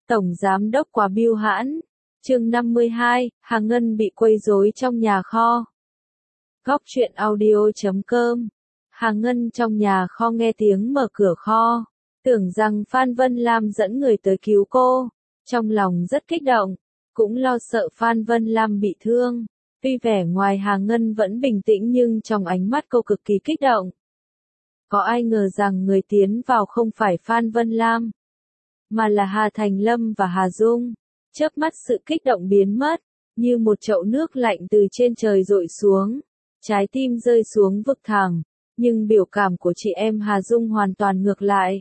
Tổng Giám đốc quá bưu hãn. Chương 52, Hà Ngân bị quấy rối trong nhà kho. Góc truyện audio.com. Hà Ngân trong nhà kho nghe tiếng mở cửa kho, tưởng rằng Phan Vân Lam dẫn người tới cứu cô, trong lòng rất kích động, cũng lo sợ Phan Vân Lam bị thương. Tuy vẻ ngoài Hà Ngân vẫn bình tĩnh nhưng trong ánh mắt cô cực kỳ kích động. Có ai ngờ rằng người tiến vào không phải Phan Vân Lam, mà là Hà Thành Lâm và Hà Dung. Chớp mắt sự kích động biến mất, như một chậu nước lạnh từ trên trời dội xuống, trái tim rơi xuống vực thẳm, nhưng biểu cảm của chị em Hà Dung hoàn toàn ngược lại.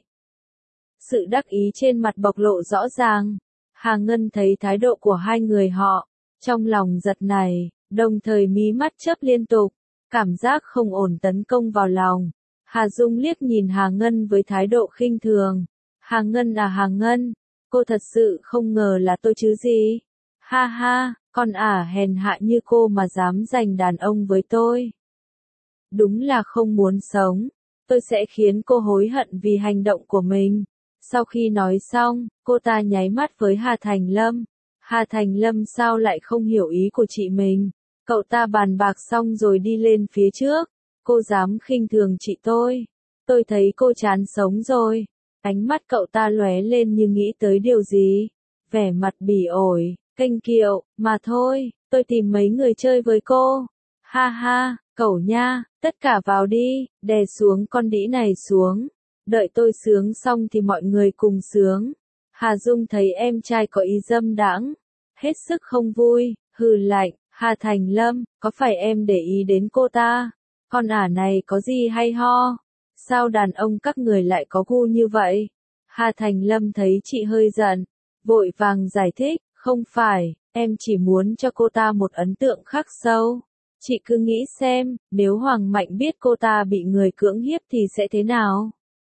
Sự đắc ý trên mặt bộc lộ rõ ràng, Hà Ngân thấy thái độ của hai người họ, trong lòng giật nảy, đồng thời mí mắt chớp liên tục, cảm giác không ổn tấn công vào lòng. Hà Dung liếc nhìn Hà Ngân với thái độ khinh thường. Hà Ngân à Hà Ngân, cô thật sự không ngờ là tôi chứ gì. Ha ha, con hèn hạ như cô mà dám giành đàn ông với tôi. Đúng là không muốn sống, tôi sẽ khiến cô hối hận vì hành động của mình. Sau khi nói xong, cô ta nháy mắt với Hà Thành Lâm. Hà Thành Lâm sao lại không hiểu ý của chị mình? Cậu ta bàn bạc xong rồi đi lên phía trước. Cô dám khinh thường chị tôi thấy cô chán sống rồi. Ánh mắt cậu ta lóe lên như nghĩ tới điều gì. Vẻ mặt bỉ ổi, kênh kiệu, mà thôi, tôi tìm mấy người chơi với cô. Ha ha, cẩu nha, tất cả vào đi, đè xuống con đĩ này xuống. Đợi tôi sướng xong thì mọi người cùng sướng. Hà Dung thấy em trai có ý dâm đãng, hết sức không vui, hừ lạnh. Hà Thành Lâm, có phải em để ý đến cô ta? Con này có gì hay ho? Sao đàn ông các người lại có gu như vậy? Hà Thành Lâm thấy chị hơi giận, vội vàng giải thích, không phải, em chỉ muốn cho cô ta một ấn tượng khắc sâu. Chị cứ nghĩ xem, nếu Hoàng Mạnh biết cô ta bị người cưỡng hiếp thì sẽ thế nào?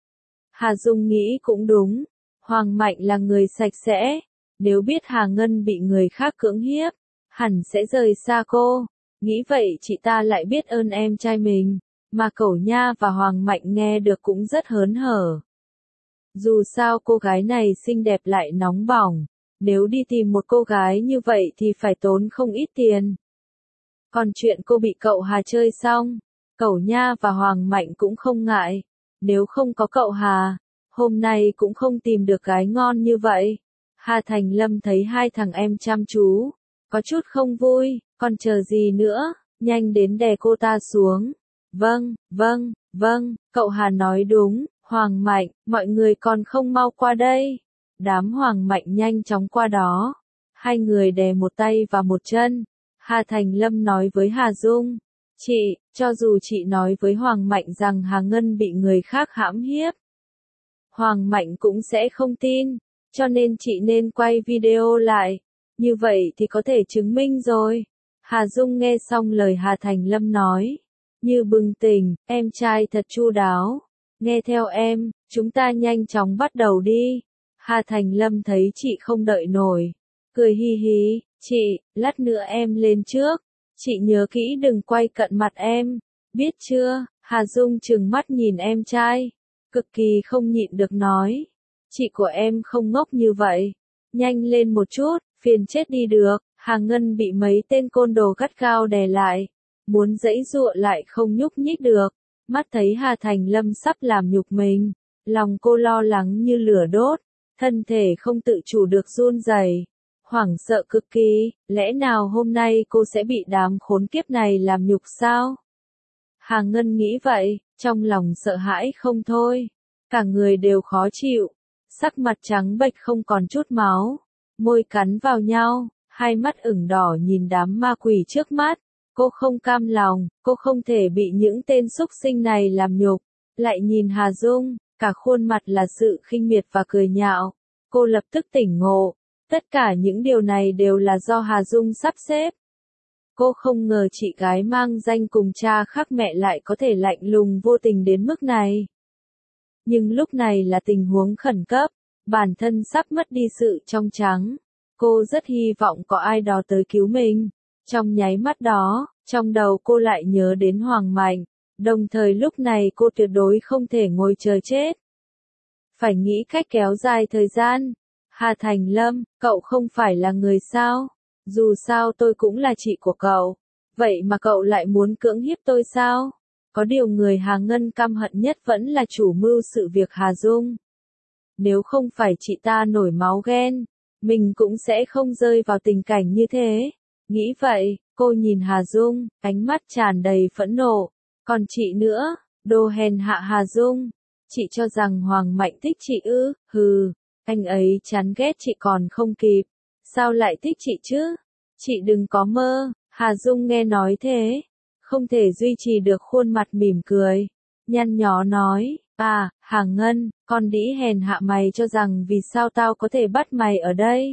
Hà Dung nghĩ cũng đúng, Hoàng Mạnh là người sạch sẽ, nếu biết Hà Ngân bị người khác cưỡng hiếp, hẳn sẽ rời xa cô. Nghĩ vậy chị ta lại biết ơn em trai mình, mà Cẩu Nha và Hoàng Mạnh nghe được cũng rất hớn hở. Dù sao cô gái này xinh đẹp lại nóng bỏng, nếu đi tìm một cô gái như vậy thì phải tốn không ít tiền. Còn chuyện cô bị cậu Hà chơi xong, Cẩu Nha và Hoàng Mạnh cũng không ngại, nếu không có cậu Hà, hôm nay cũng không tìm được gái ngon như vậy. Hà Thành Lâm thấy hai thằng em chăm chú, có chút không vui, còn chờ gì nữa, nhanh đến đè cô ta xuống. Vâng, cậu Hà nói đúng, Hoàng Mạnh, mọi người còn không mau qua đây. Đám Hoàng Mạnh nhanh chóng qua đó, hai người đè một tay và một chân. Hà Thành Lâm nói với Hà Dung, chị, cho dù chị nói với Hoàng Mạnh rằng Hà Ngân bị người khác hãm hiếp, Hoàng Mạnh cũng sẽ không tin, cho nên chị nên quay video lại. Như vậy thì có thể chứng minh rồi. Hà Dung nghe xong lời Hà Thành Lâm nói, như bừng tỉnh, em trai thật chu đáo. Nghe theo em, chúng ta nhanh chóng bắt đầu đi. Hà Thành Lâm thấy chị không đợi nổi, cười hi hí, chị, lát nữa em lên trước. Chị nhớ kỹ đừng quay cận mặt em, biết chưa? Hà Dung trừng mắt nhìn em trai, cực kỳ không nhịn được nói, chị của em không ngốc như vậy. Nhanh lên một chút, phiền chết đi được. Hà Ngân bị mấy tên côn đồ gắt gao đè lại, muốn giãy giụa lại không nhúc nhích được. Mắt thấy Hà Thành Lâm sắp làm nhục mình, lòng cô lo lắng như lửa đốt, thân thể không tự chủ được run rẩy, hoảng sợ cực kỳ, lẽ nào hôm nay cô sẽ bị đám khốn kiếp này làm nhục sao? Hà Ngân nghĩ vậy, trong lòng sợ hãi không thôi, cả người đều khó chịu, sắc mặt trắng bệch không còn chút máu, môi cắn vào nhau, hai mắt ửng đỏ nhìn đám ma quỷ trước mắt. Cô không cam lòng, cô không thể bị những tên súc sinh này làm nhục. Lại nhìn Hà Dung, cả khuôn mặt là sự khinh miệt và cười nhạo. Cô lập tức tỉnh ngộ, tất cả những điều này đều là do Hà Dung sắp xếp. Cô không ngờ chị gái mang danh cùng cha khác mẹ lại có thể lạnh lùng vô tình đến mức này. Nhưng lúc này là tình huống khẩn cấp, bản thân sắp mất đi sự trong trắng. Cô rất hy vọng có ai đó tới cứu mình. Trong nháy mắt đó, trong đầu cô lại nhớ đến Hoàng Mạnh, đồng thời lúc này cô tuyệt đối không thể ngồi chờ chết. Phải nghĩ cách kéo dài thời gian. Hà Thành Lâm, cậu không phải là người sao? Dù sao tôi cũng là chị của cậu. Vậy mà cậu lại muốn cưỡng hiếp tôi sao? Có điều người Hà Ngân căm hận nhất vẫn là chủ mưu sự việc Hà Dung. Nếu không phải chị ta nổi máu ghen, mình cũng sẽ không rơi vào tình cảnh như thế. Nghĩ vậy, cô nhìn Hà Dung, ánh mắt tràn đầy phẫn nộ. Còn chị nữa, đồ hèn hạ Hà Dung. Chị cho rằng Hoàng Mạnh thích chị ư? Hừ, anh ấy chán ghét chị còn không kịp. Sao lại thích chị chứ? Chị đừng có mơ. Hà Dung nghe nói thế, không thể duy trì được khuôn mặt mỉm cười. Nhăn nhó nói, à, Hà Ngân, con đĩ hèn hạ mày cho rằng vì sao tao có thể bắt mày ở đây?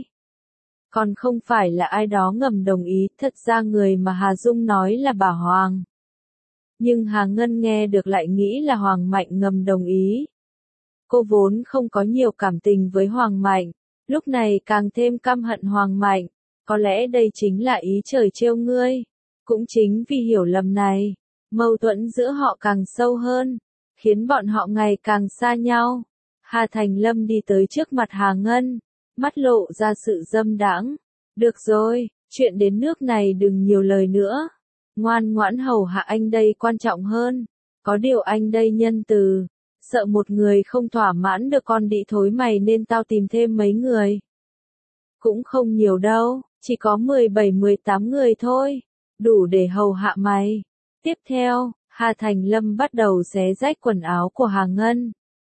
Còn không phải là ai đó ngầm đồng ý, thật ra người mà Hà Dung nói là bà Hoàng. Nhưng Hà Ngân nghe được lại nghĩ là Hoàng Mạnh ngầm đồng ý. Cô vốn không có nhiều cảm tình với Hoàng Mạnh, lúc này càng thêm căm hận Hoàng Mạnh. Có lẽ đây chính là ý trời trêu ngươi. Cũng chính vì hiểu lầm này, mâu thuẫn giữa họ càng sâu hơn, khiến bọn họ ngày càng xa nhau. Hà Thành Lâm đi tới trước mặt Hà Ngân, mắt lộ ra sự dâm đãng. Được rồi, chuyện đến nước này đừng nhiều lời nữa. Ngoan ngoãn hầu hạ anh đây quan trọng hơn. Có điều anh đây nhân từ. Sợ một người không thỏa mãn được con đĩ thối mày nên tao tìm thêm mấy người. Cũng không nhiều đâu, chỉ có 17-18 người thôi. Đủ để hầu hạ mày. Tiếp theo, Hà Thành Lâm bắt đầu xé rách quần áo của Hà Ngân.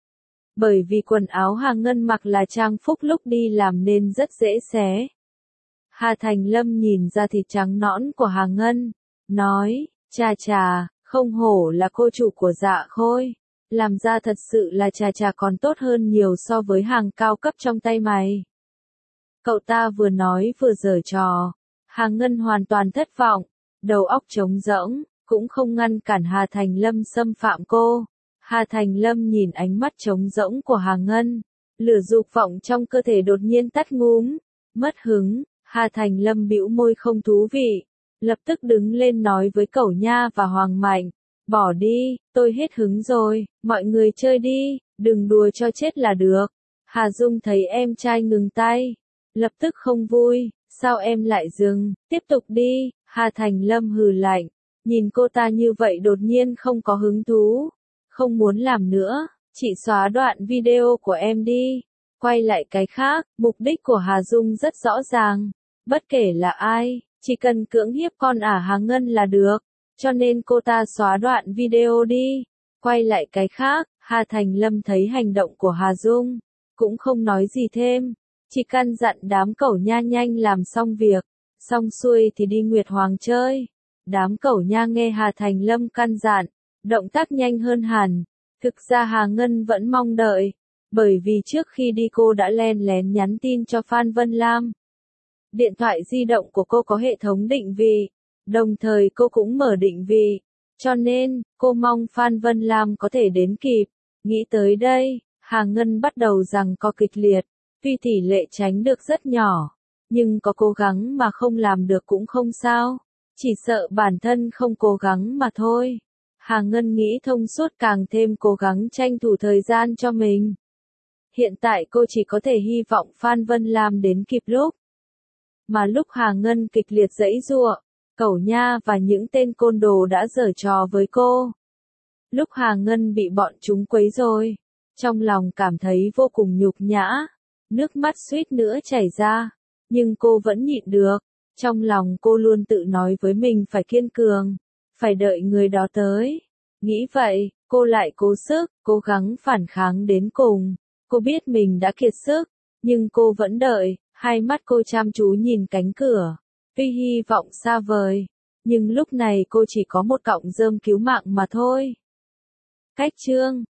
Bởi vì quần áo Hà Ngân mặc là trang phục lúc đi làm nên rất dễ xé. Hà Thành Lâm nhìn ra thịt trắng nõn của Hà Ngân, nói, chà chà, không hổ là cô chủ của Dạ Khôi. Làm ra thật sự là chà chà còn tốt hơn nhiều so với hàng cao cấp trong tay mày. Cậu ta vừa nói vừa giở trò. Hà Ngân hoàn toàn thất vọng, đầu óc trống rỗng, cũng không ngăn cản Hà Thành Lâm xâm phạm cô. Hà Thành Lâm nhìn ánh mắt trống rỗng của Hà Ngân, lửa dục vọng trong cơ thể đột nhiên tắt ngúm, mất hứng. Hà Thành Lâm bĩu môi không thú vị, lập tức đứng lên nói với Cẩu Nha và Hoàng Mạnh, bỏ đi, tôi hết hứng rồi, mọi người chơi đi, đừng đùa cho chết là được. Hà Dung thấy em trai ngừng tay, lập tức không vui, sao em lại dừng, tiếp tục đi. Hà Thành Lâm hừ lạnh, nhìn cô ta như vậy đột nhiên không có hứng thú, không muốn làm nữa, chị xóa đoạn video của em đi, quay lại cái khác. Mục đích của Hà Dung rất rõ ràng, bất kể là ai, chỉ cần cưỡng hiếp con ả Hà Ngân là được, cho nên cô ta xóa đoạn video đi, quay lại cái khác. Hà Thành Lâm thấy hành động của Hà Dung, cũng không nói gì thêm, chỉ căn dặn đám Cẩu Nha nhanh làm xong việc, xong xuôi thì đi Nguyệt Hoàng chơi. Đám Cẩu Nha nghe Hà Thành Lâm căn dặn, động tác nhanh hơn hẳn. Thực ra Hà Ngân vẫn mong đợi, bởi vì trước khi đi cô đã len lén nhắn tin cho Phan Vân Lam. Điện thoại di động của cô có hệ thống định vị, đồng thời cô cũng mở định vị, cho nên, cô mong Phan Vân Lam có thể đến kịp. Nghĩ tới đây, Hà Ngân bắt đầu giằng co kịch liệt, tuy tỷ lệ tránh được rất nhỏ, nhưng có cố gắng mà không làm được cũng không sao, chỉ sợ bản thân không cố gắng mà thôi. Hà Ngân nghĩ thông suốt càng thêm cố gắng tranh thủ thời gian cho mình. Hiện tại cô chỉ có thể hy vọng Phan Vân Lam đến kịp lúc. Mà lúc Hà Ngân kịch liệt giãy giụa, Cẩu Nha và những tên côn đồ đã giở trò với cô. Lúc Hà Ngân bị bọn chúng quấy rối, trong lòng cảm thấy vô cùng nhục nhã, nước mắt suýt nữa chảy ra, nhưng cô vẫn nhịn được. Trong lòng cô luôn tự nói với mình phải kiên cường, phải đợi người đó tới. Nghĩ vậy, cô lại cố sức, cố gắng phản kháng đến cùng. Cô biết mình đã kiệt sức, nhưng cô vẫn đợi, hai mắt cô chăm chú nhìn cánh cửa. Tuy hy vọng xa vời, nhưng lúc này cô chỉ có một cọng rơm cứu mạng mà thôi. Cách chương